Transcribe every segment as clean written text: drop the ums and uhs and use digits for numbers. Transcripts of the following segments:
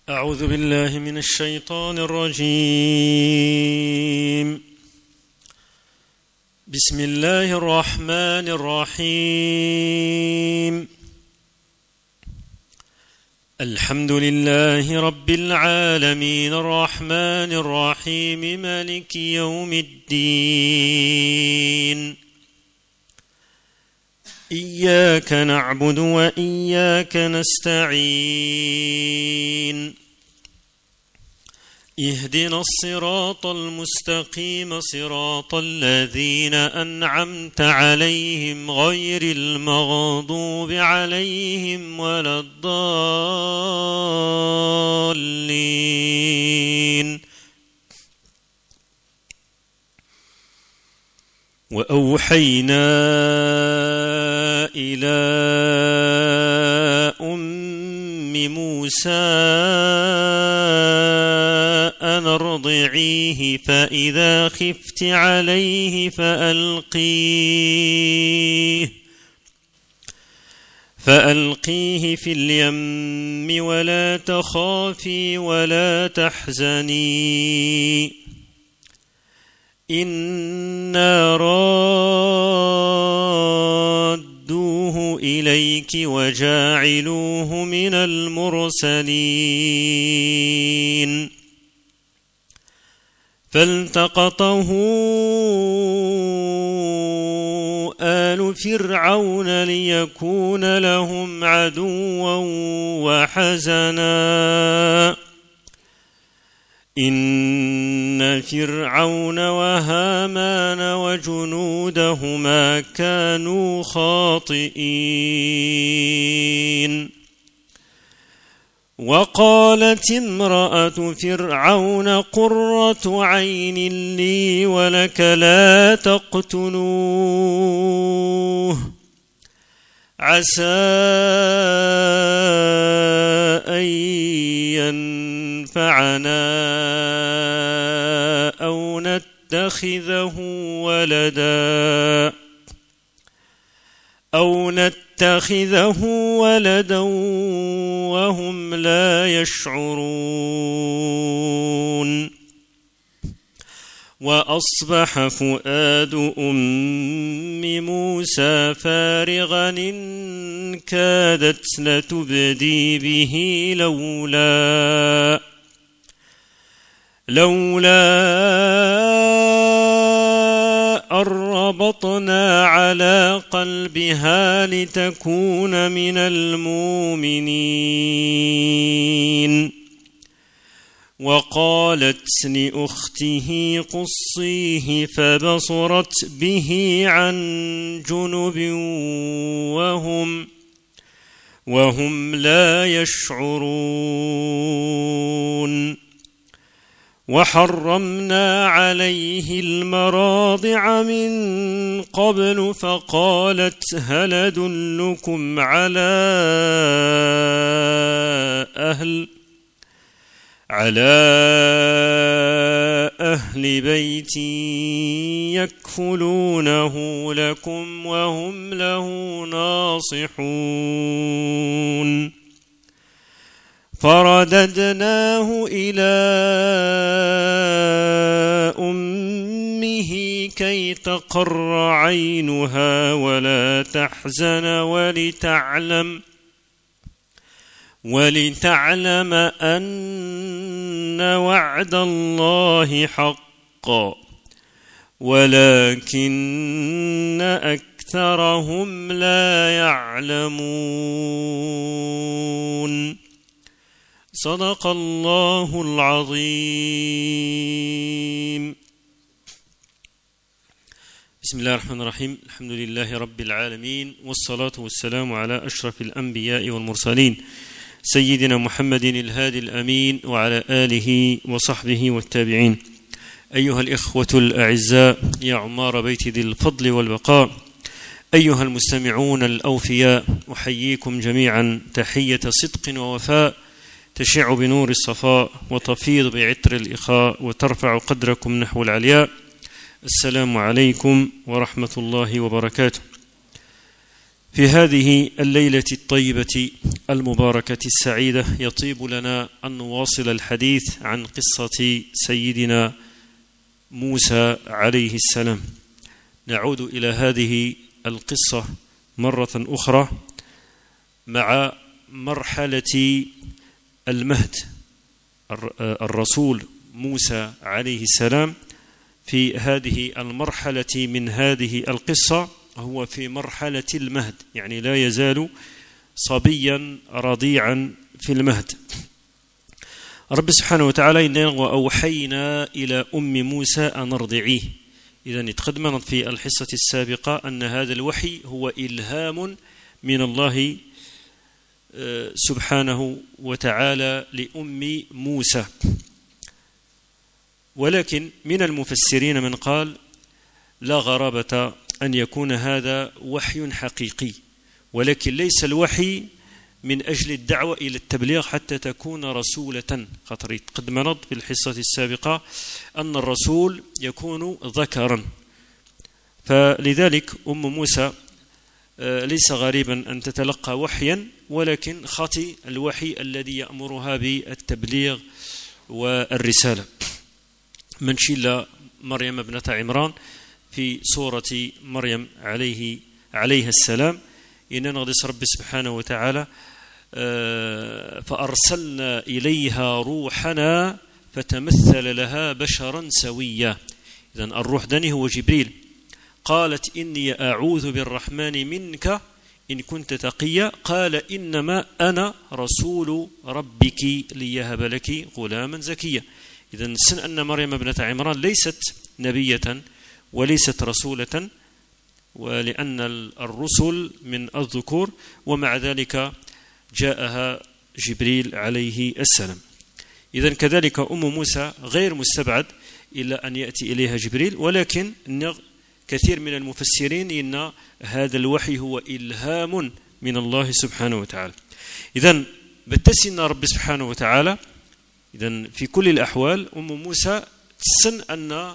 أعوذ بالله من الشيطان الرجيم. بسم الله الرحمن الرحيم. الحمد لله رب العالمين الرحمن الرحيم مالك يوم الدين. إياك نعبد وإياك نستعين. اهدنا الصراط المستقيم صراط الذين أنعمت عليهم غير المغضوب عليهم ولا الضالين. وأوحينا إلى أم موسى أن ارضعيه فإذا خفت عليه فألقيه في اليم ولا تخافي ولا تحزني إنا رادوه إليك وجاعلوه من المرسلين. فالتقطه آل فرعون ليكون لهم عدوا وحزنا إن فرعون وهامان وجنودهما كانوا خاطئين. وقالت امرأة فرعون قرة عين لي ولك لا تقتلوه عسى أن ينفعنا أو نتخذه ولدا وهم لا يشعرون. وأصبح فؤاد أم موسى فارغا إن كادت لتبدي به لولا أن ربطنا على قلبها لتكون من المؤمنين. وقالت لأخته قصيه فبصرت به عن جنب وهم لا يشعرون. وحرمنا عليه المراضع من قبل فقالت هل أدلكم على أهل بيت يكفلونه لكم وهم له ناصحون. فرددناه إلى أمه كي تقر عينها ولا تحزن ولتعلم أن وعد الله حق ولكن أكثرهم لا يعلمون. صدق الله العظيم. بسم الله الرحمن الرحيم. الحمد لله رب العالمين والصلاة والسلام على أشرف الأنبياء والمرسلين سيدنا محمد الهادي الأمين وعلى آله وصحبه والتابعين. أيها الإخوة الأعزاء يا عمار بيت ذي الفضل والبقاء، أيها المستمعون الأوفياء، أحييكم جميعا تحية صدق ووفاء تشع بنور الصفاء وتفيض بعطر الإخاء وترفع قدركم نحو العلياء. السلام عليكم ورحمة الله وبركاته. في هذه الليلة الطيبة المباركة السعيدة يطيب لنا أن نواصل الحديث عن قصة سيدنا موسى عليه السلام. نعود إلى هذه القصة مرة أخرى مع مرحلة المهد. الرسول موسى عليه السلام في هذه المرحلة من هذه القصة هو في مرحلة المهد، يعني لا يزال صبيا رضيعا في المهد. رب سبحانه وتعالى إننا وأوحينا إلى أم موسى أن ارضعيه. إذن تقدمنا في الحصة السابقة أن هذا الوحي هو إلهام من الله سبحانه وتعالى لأم موسى، ولكن من المفسرين من قال لا غرابة أن يكون هذا وحي حقيقي، ولكن ليس الوحي من أجل الدعوة إلى التبليغ حتى تكون رسولة. خاطر قد مرض في الحصة السابقة أن الرسول يكون ذكرا، فلذلك أم موسى ليس غريبا أن تتلقى وحيا، ولكن خطي الوحي الذي يأمرها بالتبليغ والرسالة. من شيل مريم ابنة عمران في سورة مريم عليها السلام إننا غدس رب سبحانه وتعالى فأرسلنا إليها روحنا فتمثل لها بشرا سويا. إذن الروح داني هو جبريل. قالت إني أعوذ بالرحمن منك إن كنت تقيا قال إنما أنا رسول ربك ليهب لك غلاما زكيا. إذن سن أن مريم ابنة عمران ليست نبية وليست رسولة، ولأن الرسل من الذكور، ومع ذلك جاءها جبريل عليه السلام. إذن كذلك أم موسى غير مستبعد إلا أن يأتي إليها جبريل، ولكن كثير من المفسرين إن هذا الوحي هو إلهام من الله سبحانه وتعالى. إذن بتسن رب سبحانه وتعالى. إذن في كل الأحوال أم موسى تسن أن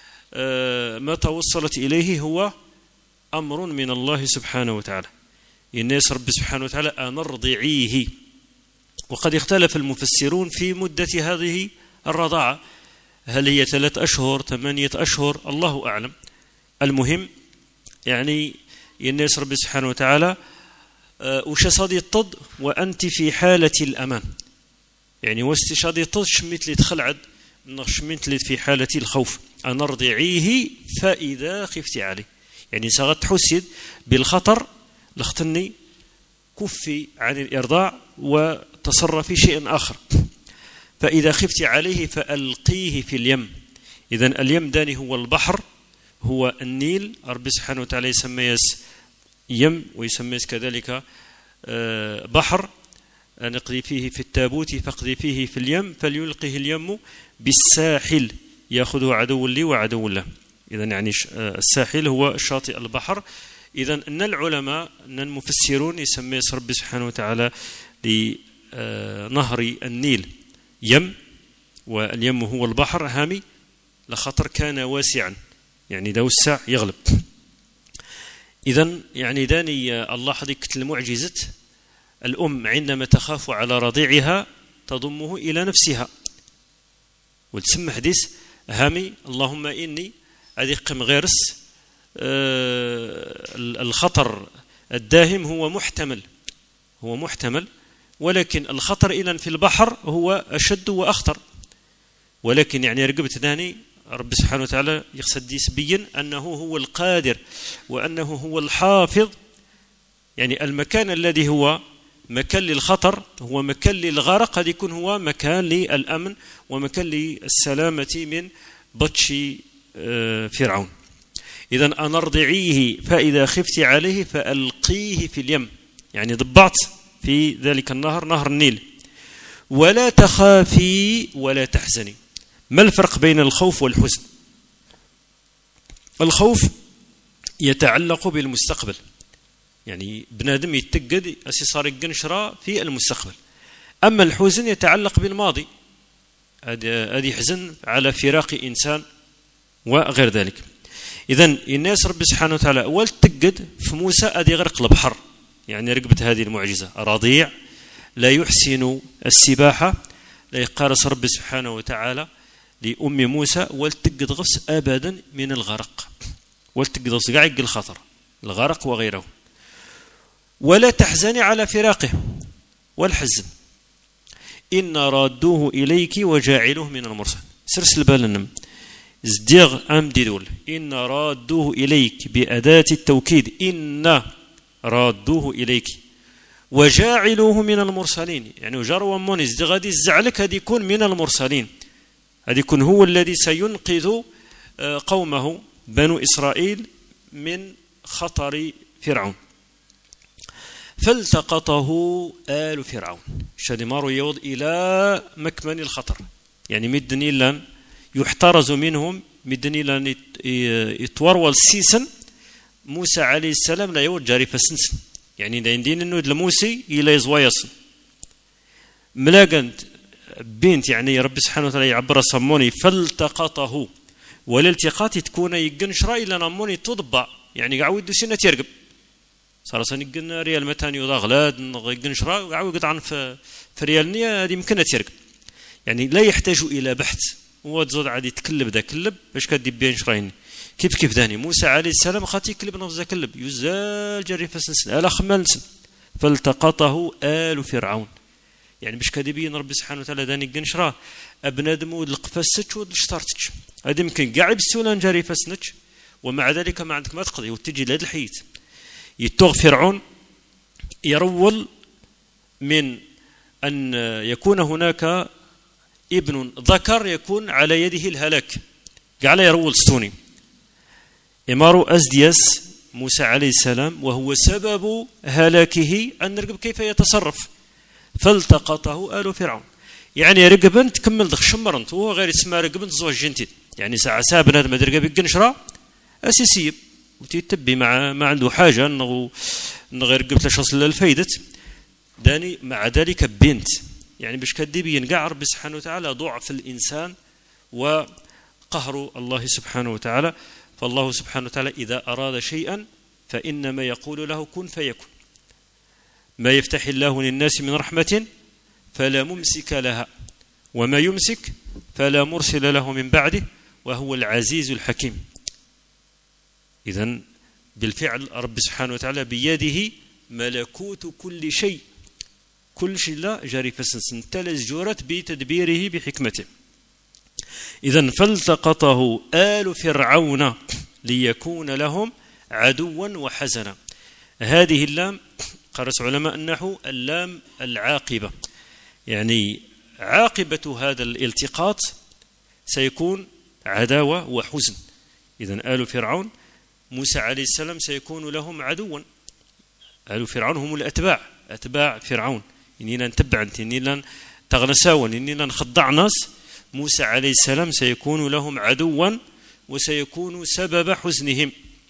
ما توصلت إليه هو أمر من الله سبحانه وتعالى. الناس رب سبحانه وتعالى أن ارضعيه. وقد اختلف المفسرون في مدة هذه الرضاعة، هل هي 3 أشهر 8 أشهر، الله أعلم. المهم يعني الناس رب سبحانه وتعالى وش صدي الطد وأنت في حالة الأمان، يعني واستشهاد الطد شميت لي تخلعد شميت لي في حالة الخوف. أن ارضعيه فإذا خفت عليه، يعني سغت تحسد بالخطر لختني كفي عن الإرضاع وتصرفي شيء آخر. فإذا خفت عليه فألقيه في اليم. إذن اليم داني هو البحر، هو النيل. رب سبحانه وتعالى يسميه يم ويسميه كذلك بحر. نقضي فيه في التابوت فاقضي فيه في اليم فليلقه اليم بالساحل يأخذه عدو لي وعدو له. إذن يعني الساحل هو شاطئ البحر. إذن أن العلماء أن المفسرون يسميه رب سبحانه وتعالى لنهر النيل يم، واليم هو البحر هامي لخطر كان واسعا، يعني ذو السع يغلب. إذن يعني داني الله حديك المعجزة الأم عندما تخاف على رضيعها تضمه إلى نفسها، وتسمى حديث هامي اللهم إني أذيق مغيرس. الخطر الداهم هو محتمل، ولكن الخطر إذن في البحر هو أشد وأخطر. ولكن يعني رقبت داني رب سبحانه وتعالى يقصد يسبين أنه هو القادر وأنه هو الحافظ. يعني المكان الذي هو مكان للخطر هو مكان للغرق، قد يكون هو مكان للأمن ومكان للسلامة من بطش فرعون. إذن أن ارضعيه فإذا خفت عليه فألقيه في اليم، يعني ضبعت في ذلك النهر، نهر النيل. ولا تخافي ولا تحزني. ما الفرق بين الخوف والحزن؟ الخوف يتعلق بالمستقبل، يعني بنادم يتقد أسيصار القنشرة في المستقبل. أما الحزن يتعلق بالماضي، هذه حزن على فراق إنسان وغير ذلك. إذن الناس رب سبحانه وتعالى أول تقد في موسى أدي غرق البحر، يعني رقبت هذه المعجزة، رضيع لا يحسن السباحة، لا يقارس رب سبحانه وتعالى لأم موسى ولتقد غفص أبدا من الغرق، ولتقد غفص قاعد الخطر الغرق وغيره. ولا تحزني على فراقه والحزن، إن رادوه إليك وجاعلوه من المرسل. سرسل بالنم ازديغ أمدي دول، إن رادوه إليك بأداة التوكيد، إن رادوه إليك وجاعلوه من المرسلين، يعني جروا من ازديغ هذه الزعلك هذه يكون من المرسلين، هذا يكون هو الذي سينقذ قومه بنو إسرائيل من خطر فرعون. فالتقطه آل فرعون، شدمار يوض إلى مكمن الخطر، يعني مدني لان يحترز منهم، مدني لان يتورول السيسن موسى عليه السلام لا يود جاري فسنسن، يعني دا يندين انه لموسى الى يزوايصن ملاقنت بنت، يعني رب سبحانه وتعالى يعبر صموني فالتقطه، والالتقاط تكون يقنشرا الى نموني تضبع، يعني قاعد سنه يرقب صار سنقن ريال متاني وضغلاد يقنشرا قاعد قطعا في ريالنيه هذه يمكن ترقب، يعني لا يحتاج الى بحث، هو تزود عادي تكلب ذا كلب باش كدي بين شراين كيف داني موسى عليه السلام خاطي كلب نفس كلب يزال جري فسنسن الا خمالسن. فالتقطه آل فرعون، يعني باش كديبين ربي سبحانه وتعالى داني قنشرا ابنادم والقفسك والشطارتك، هذا يمكن كاع بسولا جري فسنك، ومع ذلك ما عندك ما تقضي وتجي لهذا الحيت. يتوغ فرعون يرول من أن يكون هناك ابن ذكر يكون على يده الهلاك، قال يرول ستوني إمارو أزدياس موسى عليه السلام، وهو سبب هلاكه أن نرقب كيف يتصرف. فالتقطه آل فرعون، يعني رقبنت كمل دخ شمرنت، وهو غير اسمها رقبنت زوج جنتي، يعني ساعة سابنا هذا ما ترقب يقنشرا أساسية وتتبي ما عنده حاجة انه غير قبل شخص للفايدة داني. مع ذلك بنت، يعني باش كديبي ينقع ربي سبحانه وتعالى ضعف الإنسان وقهر الله سبحانه وتعالى. فالله سبحانه وتعالى إذا أراد شيئا فإنما يقول له كن فيكون، ما يفتح الله للناس من رحمة فلا ممسك لها وما يمسك فلا مرسل له من بعده وهو العزيز الحكيم. إذن بالفعل رب سبحانه وتعالى بيده ملكوت كل شيء، كل شيء لا جاري فسنسن تلز جورت بتدبيره بحكمته. إذن فالتقطه آل فرعون ليكون لهم عدوا وحزنا. هذه اللام قرس علماء النحو اللام العاقبة، يعني عاقبة هذا الالتقاط سيكون عداوة وحزن. إذن آل فرعون موسى عليه السلام سيكون لهم عدوا، آل فرعون هم الأتباع، أتباع فرعون، إني لن تبع إني لن تغنساون إني لن خضع ناس. موسى عليه السلام سيكون لهم عدوا وسيكون سبب حزنهم،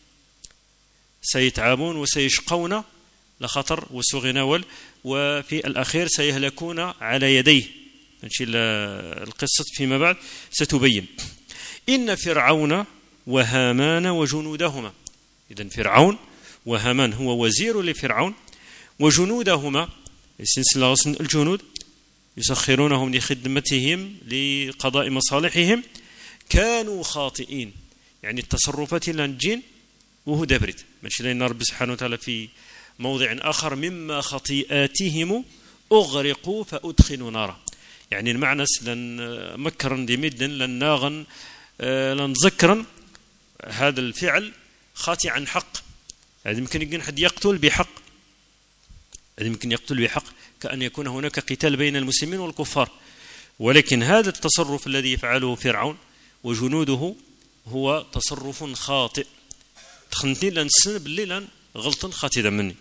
سيتعبون وسيشقون لخطر وسوء ناول، وفي الأخير سيهلكون على يديه. نشيل القصة فيما بعد ستبين. إن فرعون وهامان وجنودهما، إذن فرعون وهامان هو وزير لفرعون، وجنودهما سلسلة الجنود يسخرونهم لخدمتهم لقضاء مصالحهم، كانوا خاطئين، يعني التصرفات لنجين وهو دبرد. ماشي لأن رب سبحانه وتعالى في موضع آخر مما خطيئاتهم أغرقوا فأدخلوا نارا، يعني المعنى لن مكرا دمدا لن ناغا لن ذكرا هذا الفعل خاطئ عن حق. هذا يمكن حد يقتل بحق، هذا يمكن يقتل بحق كأن يكون هناك قتال بين المسلمين والكفار، ولكن هذا التصرف الذي يفعله فرعون وجنوده هو تصرف خاطئ. تخنتني لن سن باللي لن غلطا خاطئا مني.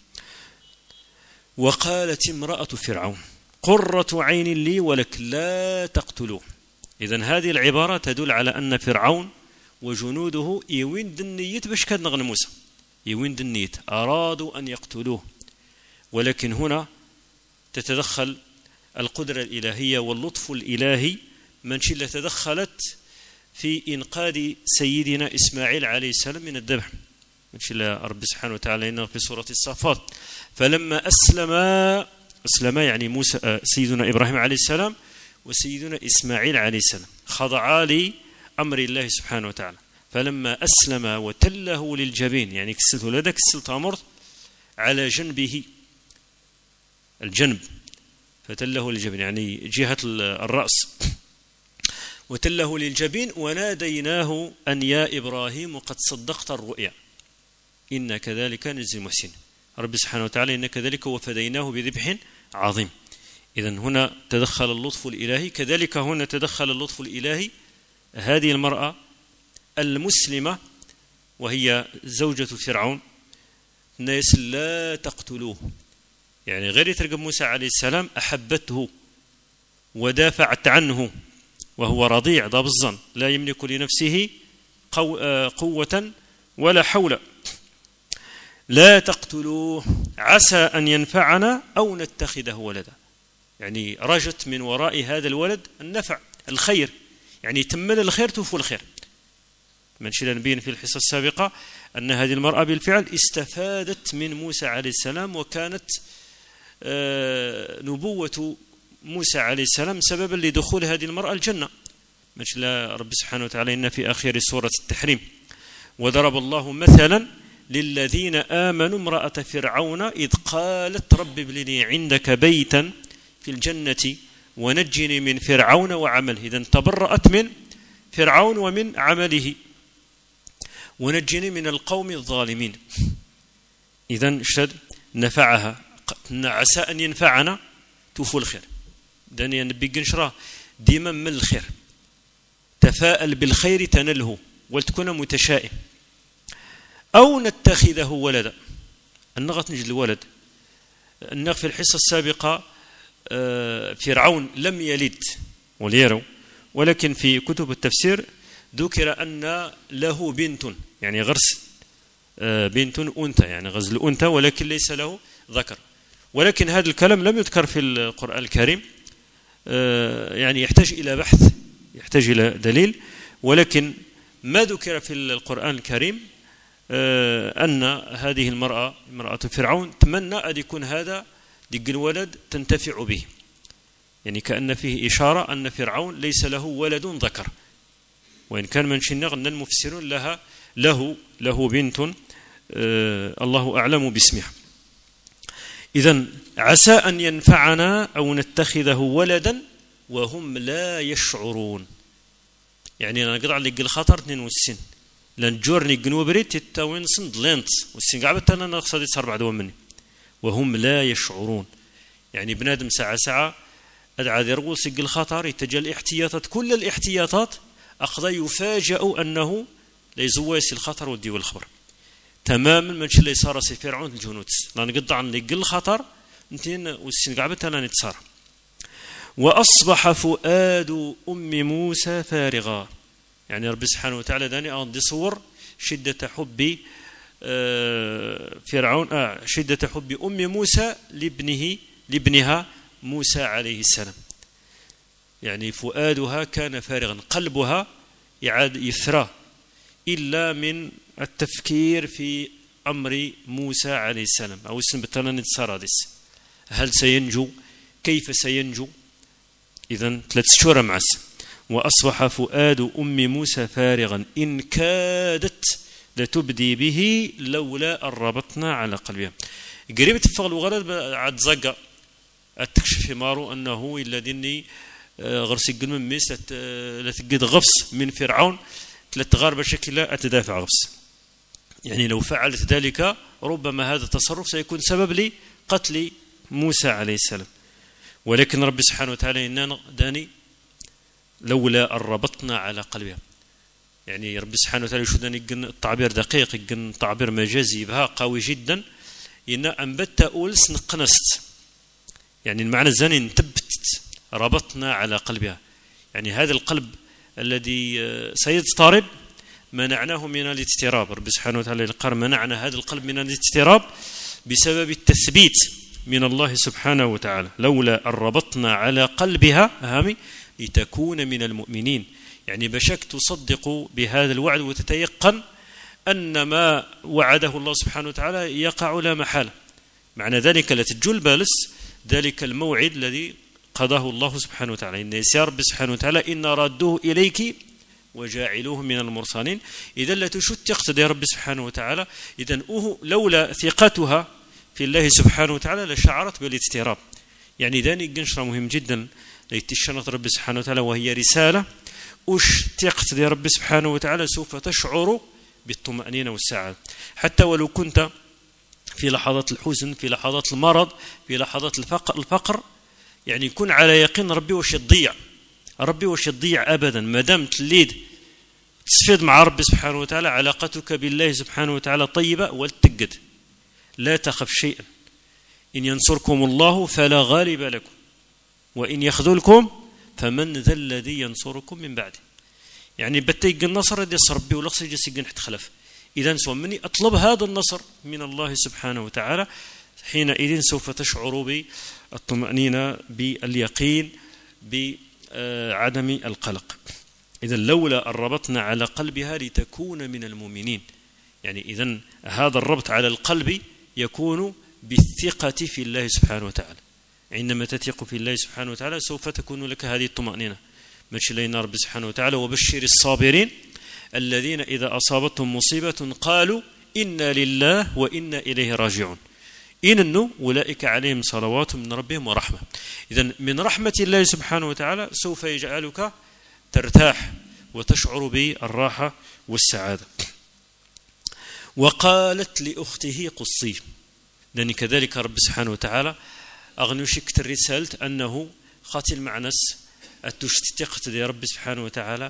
وقالت امرأة فرعون قرة عين لي ولك لا تقتلوه. إذن هذه العبارة تدل على أن فرعون وجنوده يوين دنيت باش كان نغن موسى، يوين دنيت أرادوا أن يقتلوه، ولكن هنا تتدخل القدرة الإلهية واللطف الإلهي من شلة تدخلت في إنقاذ سيدنا إسماعيل عليه السلام من الذبح. رب سبحانه وتعالى في سورة الصافات فلما أسلم يعني موسى سيدنا إبراهيم عليه السلام وسيدنا إسماعيل عليه السلام خضعا لأمر الله سبحانه وتعالى فلما أسلم وتله للجبين يعني كسلته لدى كسلت أمر على جنبه الجنب فتله للجبين يعني جهة الرأس وتله للجبين وناديناه أن يا إبراهيم قد صدقت الرؤيا إن كذلك نجزي المحسنين رب سبحانه وتعالى إن كذلك وفديناه بذبح عظيم إذن هنا تدخل اللطف الإلهي كذلك هنا تدخل اللطف الإلهي هذه المرأة المسلمة وهي زوجة فرعون الناس لا تقتلوه يعني غير يترقب موسى عليه السلام أحبته ودافعت عنه وهو رضيع ضاب الظن لا يملك لنفسه قوة ولا حول لا تقتلوه عسى أن ينفعنا أو نتخذه ولدا يعني رجت من وراء هذا الولد النفع الخير يعني تمل الخير توفوا الخير من شئنا نبين في الحصة السابقة أن هذه المرأة بالفعل استفادت من موسى عليه السلام وكانت نبوة موسى عليه السلام سببا لدخول هذه المرأة الجنة مثل رب سبحانه وتعالى إن في آخر سورة التحريم وضرب الله مثلا للذين آمنوا امرأة فرعون إذ قالت رب ابن لي عندك بيتا في الجنة ونجني من فرعون وعمله إذن تبرأت من فرعون ومن عمله ونجني من القوم الظالمين إذن اشتد نفعها عسى أن ينفعنا توفوا الخير داني نبي نشراه ديما من الخير تفاءل بالخير تنله ولتكون متشائم أو نتخذه ولدا النغط نجد الولد النغ في الحصة السابقة فرعون لم يلد وليروا ولكن في كتب التفسير ذكر أن له بنت يعني غرس بنت أنثى يعني غزل أنثى ولكن ليس له ذكر ولكن هذا الكلام لم يذكر في القرآن الكريم يعني يحتاج إلى بحث يحتاج إلى دليل ولكن ما ذكر في القرآن الكريم أن هذه المرأة امرأة فرعون تمنى أن يكون هذا دق الولد تنتفع به يعني كأن فيه إشارة أن فرعون ليس له ولد ذكر وإن كان من شنغ أن المفسرون له بنت الله أعلم باسمها إذن عسى أن ينفعنا أو نتخذه ولدا وهم لا يشعرون يعني أنا قطع لك الخطر 62 لان جورني جنوبريت التاوين صند لينت والسنقعبت أنا نقصد صار بعد مني وهم لا يشعرون يعني بنادم ساعة أدعى يرغل سق الخطر يتجل الاحتياطات كل الاحتياطات أخذ يفاجأ أنه ليزويس الخطر ودي والخبر تماما من شيء اللي صار سي فرعون الجنود لان قطع لك الخطر انتين والسنقعبت أنا نتصار وأصبح فؤاد أم موسى فارغا يعني رب سبحانه وتعالى داني أن صور شدة حب فرعون شدة حب أم موسى لابنها موسى عليه السلام يعني فؤادها كان فارغا قلبها يعاد يثرى إلا من التفكير في أمر موسى عليه السلام أو اسم بطلان السرادس هل سينجو كيف سينجو إذن 3 شهور معس وأصبح فؤاد أم موسى فارغا إن كادت لتبدي به لولا أن ربطنا على قلبها قريبة الفغل وغلد عاد زقا التكشف مارو أنه إلا ديني غرسي قلم ميس لتقيد غفص من فرعون لتغار بشكل لا أتدافع غفص يعني لو فعلت ذلك ربما هذا التصرف سيكون سبب لقتل موسى عليه السلام ولكن رب سبحانه وتعالى إننا داني لولا أن ربطنا على قلبها يعني رب سبحانه وتعالى يشهدني التعبير دقيق يقن تعبير مجازي بها قوي جدا إن أنبت أولس نقنست يعني المعنى الزاني انتبتت ربطنا على قلبها يعني هذا القلب الذي سيضطرب منعناه من الاضطراب رب سبحانه وتعالى قال منعنا هذا القلب من الاضطراب بسبب التثبيت من الله سبحانه وتعالى لولا أن ربطنا على قلبها هامي لتكون من المؤمنين يعني بشك تصدق بهذا الوعد وتتيقن أن ما وعده الله سبحانه وتعالى يقع لا محالة. معنى ذلك لا تجول بالس ذلك الموعد الذي قضاه الله سبحانه وتعالى. إن يا رب سبحانه وتعالى إن ردوه إليك وجاعلوه من المرسلين. إذا لا تشت تقتضي رب سبحانه وتعالى. إذا لولا ثقتها في الله سبحانه وتعالى لشعرت بالاضطراب. يعني ذلك قنشرة مهم جدا ليتشنط رب سبحانه وتعالى، وهي رسالة أش تقتضي رب سبحانه وتعالى سوف تشعر بالطمأنينة والسعادة. حتى ولو كنت في لحظات الحزن، في لحظات المرض، في لحظات الفقر، يعني كن على يقين ربي واش يضيع، ربي واش يضيع أبدا. ما دام تليد تستفيد مع ربي سبحانه وتعالى، علاقتك بالله سبحانه وتعالى طيبة والتقد. لا تخف شيئا، إن ينصركم الله فلا غالب لكم وإن يخذلكم فمن ذا الذي ينصركم من بعده. يعني بتيق النصر دي ربي ولقص جسي نحت خلف. إذا سوى مني أطلب هذا النصر من الله سبحانه وتعالى، حينئذ سوف تشعر بالطمأنينة، باليقين، بعدم القلق. إذا لولا أن ربطنا على قلبها لتكون من المؤمنين. يعني إذن هذا الربط على القلب يكون بالثقة في الله سبحانه وتعالى. عندما تثق في الله سبحانه وتعالى سوف تكون لك هذه الطمأنينة. ماشي لنا رب سبحانه وتعالى وبشر الصابرين الذين إذا أصابتهم مصيبة قالوا إنا لله وإنا إليه راجعون. إنه أولئك عليهم صلوات من ربهم ورحمة. إذن من رحمة الله سبحانه وتعالى سوف يجعلك ترتاح وتشعر بالراحة والسعادة. وقالت لأخته قصي. لأن كذلك رب سبحانه وتعالى أغنوشك الرسالة أنه خاتل معنس التشتقت دي رب سبحانه وتعالى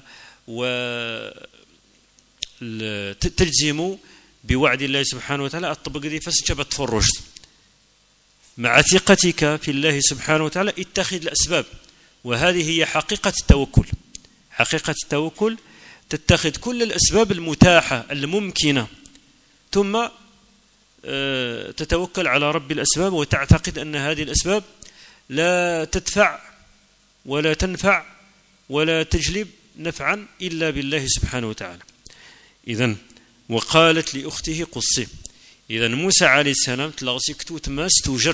وتجزم بوعد الله سبحانه وتعالى الطبق دي فسجبت فرشت. مع ثقتك في الله سبحانه وتعالى اتخذ الأسباب، وهذه هي حقيقة التوكل. حقيقة التوكل تتخذ كل الأسباب المتاحة الممكنة، ثم تتوكل على رب الأسباب وتعتقد أن هذه الأسباب لا تدفع ولا تنفع ولا تجلب نفعا إلا بالله سبحانه وتعالى. إذن وقالت لأخته قصي. إذن موسى عليه السلام غسكتو تماس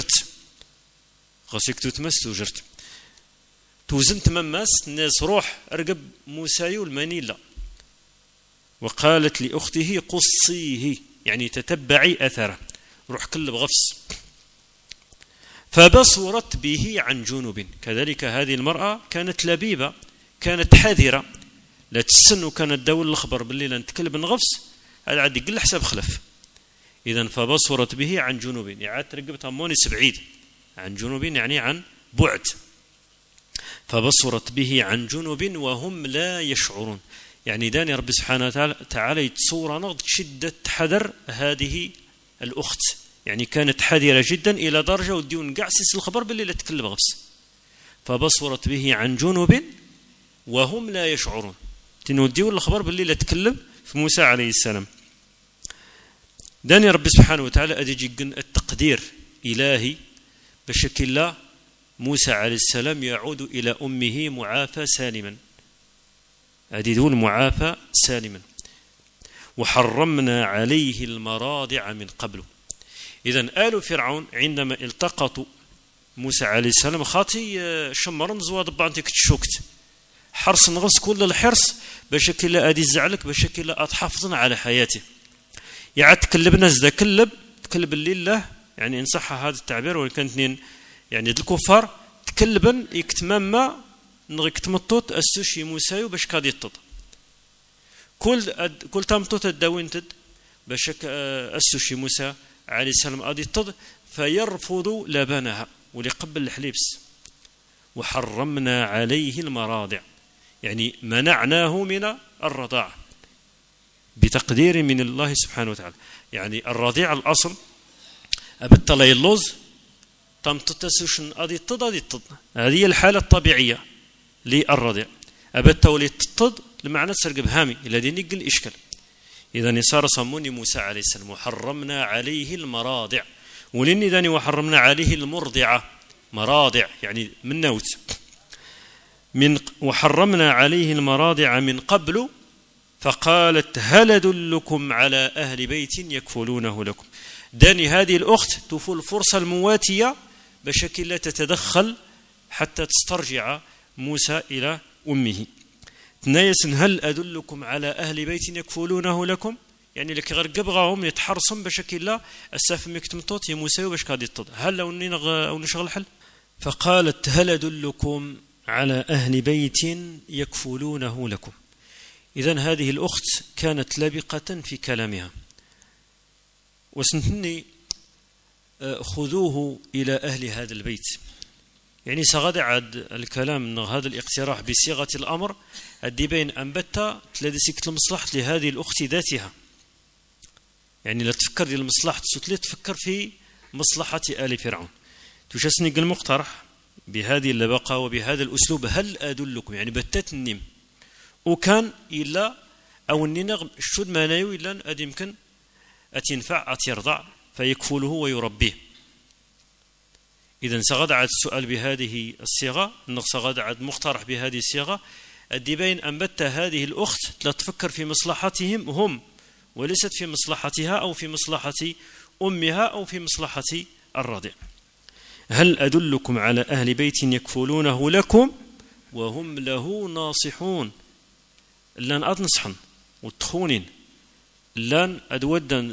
توجرت توزنت مماس الناس روح أرقب موسى والمنيلة. وقالت لأخته قصيه، يعني تتبعي أثره، روح كل بغفص. فبصرت به عن جنوب. كذلك هذه المرأة كانت لبيبة، كانت حذرة، لا تسن كانت دول الخبر باللي لن تكلب نغفص، هذا عاد يقل حساب خلف. إذن فبصرت به عن جنوب، يعني ترقبتها مونس بعيد، عن جنوب يعني عن بعد. فبصرت به عن جنوب وهم لا يشعرون. يعني داني رب سبحانه وتعالى يتصور نقد شدة حذر هذه الأخت. يعني كانت حذرة جدا إلى درجة وديون قعسس الخبر باللي لا تكلم غفص. فبصرت به عن جنوب وهم لا يشعرون. تنوديون الخبر باللي لا تكلم في موسى عليه السلام. داني رب سبحانه وتعالى أدي جن التقدير إلهي بشكل الله موسى عليه السلام يعود إلى أمه معافى سالما. هذه دول معافى سالما. وحرمنا عليه المراضع من قبله. إذن آل فرعون عندما التقطوا موسى عليه السلام خاطي شمرن زواد بانتك تشوكت حرص نغص كل الحرص بشكل أدي زعلك بشكل أتحافظنا على حياته. يعني تكلبنا زدا تكلب لله، يعني إن صح هذا التعبير وإن كان اثنين يعني الكفار تكلبن يكتمم نغيك تمطوت السوشي موسى باش كاد يطط كل تمطوت الداوين تد باش السوشي موسى عليه السلام ادي يطط فيرفض لبنها وليقبل الحليبس. وحرمنا عليه المراضع، يعني منعناه من الرضاعة بتقدير من الله سبحانه وتعالى. يعني الرضيع الأصل أبتلي اللوز تمتتسوشن أدي الطد هذه الحالة الطبيعية للرضيع. أبتولي الطد لمعنى سرقب هامي الذي نقل إشكال. إذا صار صموني موسى عليه السلام وحرمنا عليه المراضع، ولني ذاني وحرمنا عليه المرضعة مراضع يعني من نوت من وحرمنا عليه المراضع من قبل فقالت هل أدلكم على أهل بيت يكفلونه لكم. داني هذه الأخت تفول الفرصة المواتية بشكل لا تتدخل حتى تسترجع موسى إلى أمه. تنايسن هل أدلكم على أهل بيت يكفلونه لكم، يعني لك غير قبغاهم يتحرصم بشكل لا الساف مكتمطوط يا موسى وباش قاعد يطد هل أو نشغل حل. فقالت هل أدلكم على أهل بيت يكفلونه لكم. إذن هذه الأخت كانت لبقة في كلامها. وسنتني خذوه إلى أهل هذا البيت، يعني سغدع عاد الكلام من هذا الاقتراح بصيغة الأمر أدي بين أنبتا تلاقي سكت المصلحة لهذه الأخت ذاتها، يعني لا تفكر في المصلحة ستلي تفكر في مصلحة آل فرعون. تشسني المقترح بهذه اللبقة وبهذا الأسلوب هل أدلكم، يعني بتت النم وكان إلا أو النغم الشد ما نايو إلا أد يمكن أتنفع أتيرضع فيكفله ويربيه. إذن سغدعت السؤال بهذه الصيغة، سغدعت مقترح بهذه الصيغة أدي بين أنبت هذه الأخت لا تفكر في مصلحتهم هم وليست في مصلحتها أو في مصلحة أمها أو في مصلحة الرضيع. هل أدلكم على أهل بيت يكفلونه لكم وهم له ناصحون. لن أتنصحن وتخونين لن أدودن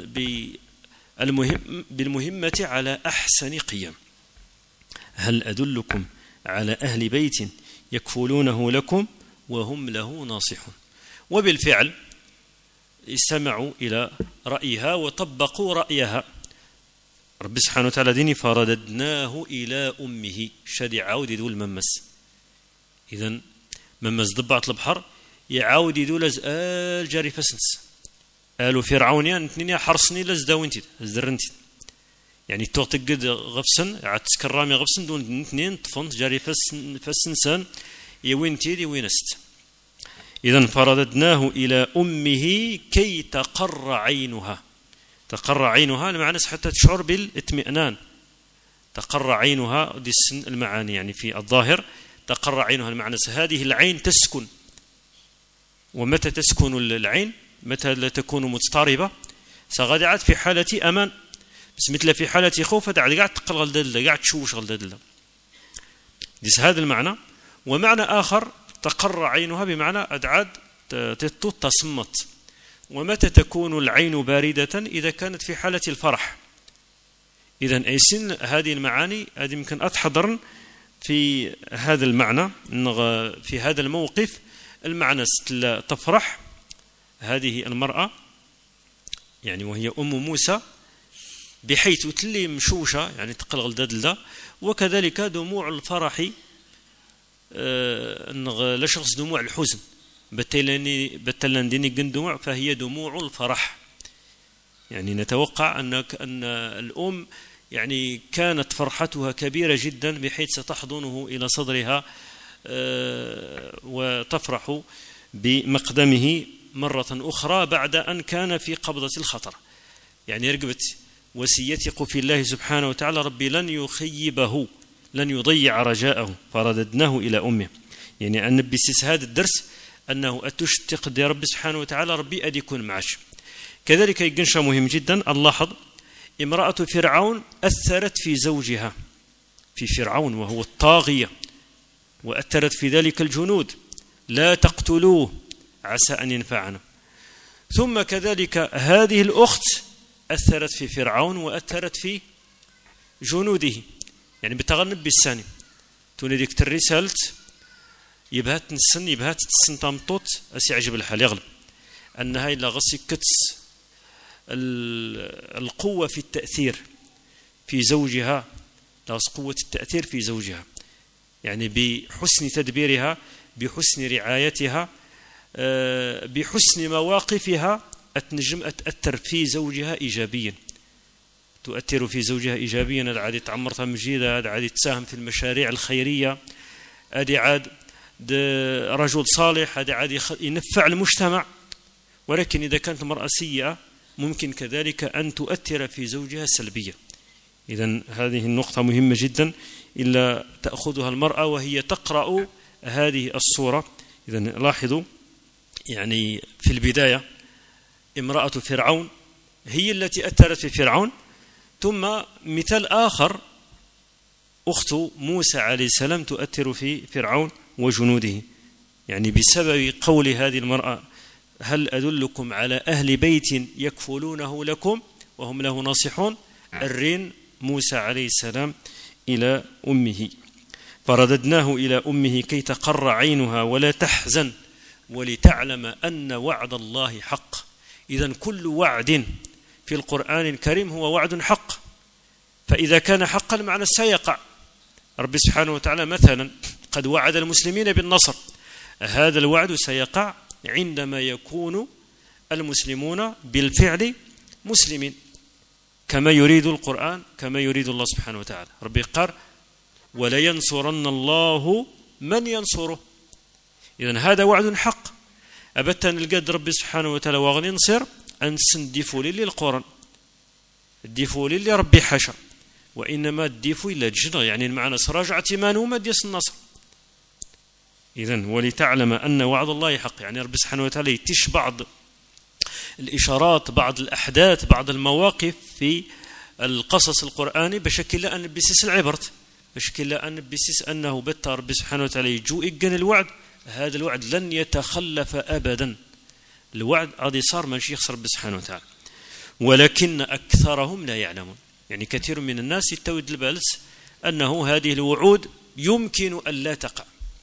بالمهمة على أحسن قيم. هل أدلكم على أهل بيت يكفلونه لكم وهم له ناصحون. وبالفعل استمعوا إلى رأيها وطبقوا رأيها. رب سبحانه وتعالى ديني فرددناه إلى أمه شادي عاود يدول ممس. إذن ممس ضبعت البحر يعاود يدول أزال جاري فسنس قالوا فرعون يعني اثنين حرصني لزداوينتي زرنتي، يعني توتقد غفسن عاد تسكرامي غفسن دون اثنين طفنت جاري فسنسان يوينتي دي وينست. إذن فرددناه إلى أمه كي تقر عينها. تقر عينها المعنى حتى تشعر بالاطمئنان. تقر عينها دي المعاني يعني في الظاهر تقر عينها المعنى هذه العين تسكن. ومتى تسكن العين؟ متى لا تكون مضطربة؟ سغدعت في حالة أمان، بس مثل في حالة خوف قاعد تقل غلدل قاعد تشوش غلدل ديس هذا المعنى. ومعنى آخر تقر عينها بمعنى أدعاد تصمت. ومتى تكون العين باردة؟ إذا كانت في حالة الفرح. إذن أيسن هذه المعاني هذه يمكن أتحضر في هذا المعنى في هذا الموقف. المعنى تفرح هذه المرأة يعني وهي أم موسى بحيث تلي مشوشة يعني تقلغل دادلة، وكذلك دموع الفرح لا شخص دموع الحزن بتلان ديني دموع فهي دموع الفرح. يعني نتوقع أن الأم يعني كانت فرحتها كبيرة جدا بحيث ستحضنه إلى صدرها وتفرح بمقدمه مرة أخرى بعد أن كان في قبضة الخطر. يعني رقبت وسيثق في الله سبحانه وتعالى ربي لن يخيبه لن يضيع رجاءه فرددناه إلى أمه. يعني أن بسيس هذا الدرس أنه أتشتق دي ربي سبحانه وتعالى ربي أدي يكون معش. كذلك يقنش مهم جدا نلاحظ امرأة فرعون أثرت في زوجها في فرعون وهو الطاغية، وأثرت في ذلك الجنود لا تقتلوه عسى أن ينفعنا. ثم كذلك هذه الأخت أثرت في فرعون وأثرت في جنوده، يعني بتغنب بالثاني تولدك الرسالة يبهات نسن يبهات تسن تمطوط أسيعجب الحال يغلب أنها إلا غسي كتس القوة في التأثير في زوجها، لا قوة التأثير في زوجها يعني بحسن تدبيرها بحسن رعايتها بحسن مواقفها أتنجم أتأثر في زوجها إيجابيا، تؤثر في زوجها إيجابيا. هذا عاد تعمرتها مجيدة، هذا عاد تساهم في المشاريع الخيرية، هذا عاد رجل صالح، هذا عاد ينفع المجتمع. ولكن إذا كانت المرأة سيئة ممكن كذلك أن تؤثر في زوجها سلبيا. إذن هذه النقطة مهمة جدا إلا تأخذها المرأة وهي تقرأ هذه الصورة. إذن لاحظوا يعني في البداية امرأة فرعون هي التي أثرت في فرعون. ثم مثال آخر، أخت موسى عليه السلام تؤثر في فرعون وجنوده، يعني بسبب قول هذه المرأة: هل أدلكم على أهل بيت يكفلونه لكم وهم له ناصحون، الرين موسى عليه السلام إلى أمه. فرددناه إلى أمه كي تقر عينها ولا تحزن ولتعلم أن وعد الله حق. إذن كل وعد في القرآن الكريم هو وعد حق، فإذا كان حقا معنى سيقع. رب سبحانه وتعالى مثلا قد وعد المسلمين بالنصر، هذا الوعد سيقع عندما يكون المسلمون بالفعل مسلمين كما يريد القرآن، كما يريد الله سبحانه وتعالى. ربي قال: ولينصرن الله من ينصره. إذن هذا وعد حق. أبتن القد ربي سبحانه وتعالى وغني نصر أنسن ديفولي للقرآن، الديفولي اللي ربي حشر، وإنما الديفو إلا جنغ، يعني المعنى سراجع تيمانه ما ديس النصر. إذن ولتعلم أن وعد الله حق، يعني ربي سبحانه وتعالى يتش بعض الإشارات، بعض الأحداث، بعض المواقف في القصص القرآني بشكل لا أن بسيس العبرت، بشكل لا أن بسيس أنه بتا ربي سبحانه وتعالى يجو إجن الوعد، هذا الوعد لن يتخلف أبدا. الوعد هذا صار من شيخ ربي سبحانه وتعالى، ولكن أكثرهم لا يعلمون. يعني كثير من الناس يتويد البالس أنه هذه الوعود يمكن أن لا تقع،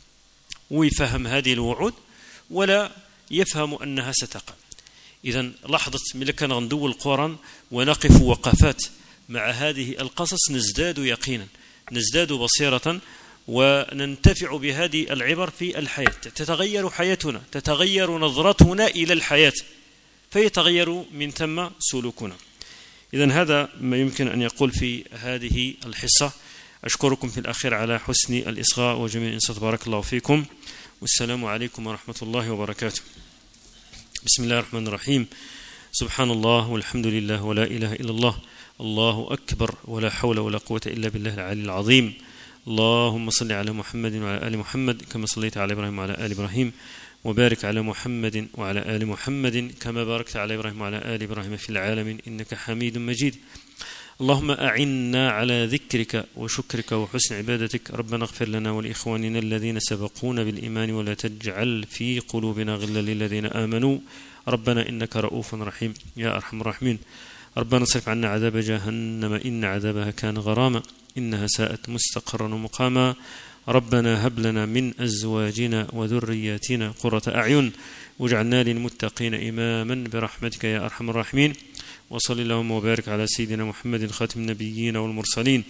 ويفهم هذه الوعود ولا يفهم أنها ستقع. إذن لحظة ملكا غندو القرآن ونقف وقفات مع هذه القصص نزداد يقينا، نزداد بصيرة، وننتفع بهذه العبر في الحياة. تتغير حياتنا، تتغير نظرتنا إلى الحياة، فيتغير من ثم سلوكنا. إذن هذا ما يمكن أن يقول في هذه الحصة. أشكركم في الأخير على حسن الإصغاء وجميع الإنصات. بارك الله فيكم، والسلام عليكم ورحمة الله وبركاته. بسم الله الرحمن الرحيم. سبحان الله والحمد لله ولا إله إلا الله، الله أكبر، ولا حول ولا قوة إلا بالله العلي العظيم. اللهم صل على محمد وعلى آل محمد كما صليت على إبراهيم وعلى آل إبراهيم، وبارك على محمد وعلى آل محمد كما باركت على إبراهيم وعلى آل إبراهيم في العالمين إنك حميد مجيد. اللهم أعنا على ذكرك وشكرك وحسن عبادتك. ربنا اغفر لنا ولإخواننا الذين سبقونا بالإيمان ولا تجعل في قلوبنا غلا للذين آمنوا ربنا إنك رؤوف رحيم يا أرحم الراحمين. ربنا اصرف عنا عذاب جهنم إن عذابها كان غراما إنها ساءت مستقرا ومقاما. ربنا هب لنا من أزواجنا وذرياتنا قرة أعين واجعلنا للمتقين إماما برحمتك يا أرحم الراحمين. وصل اللهم وبارك على سيدنا محمد خاتم النبيين والمرسلين.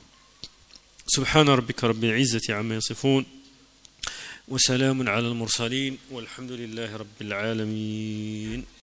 سبحان ربك رب العزة عما يصفون، وسلام على المرسلين، والحمد لله رب العالمين.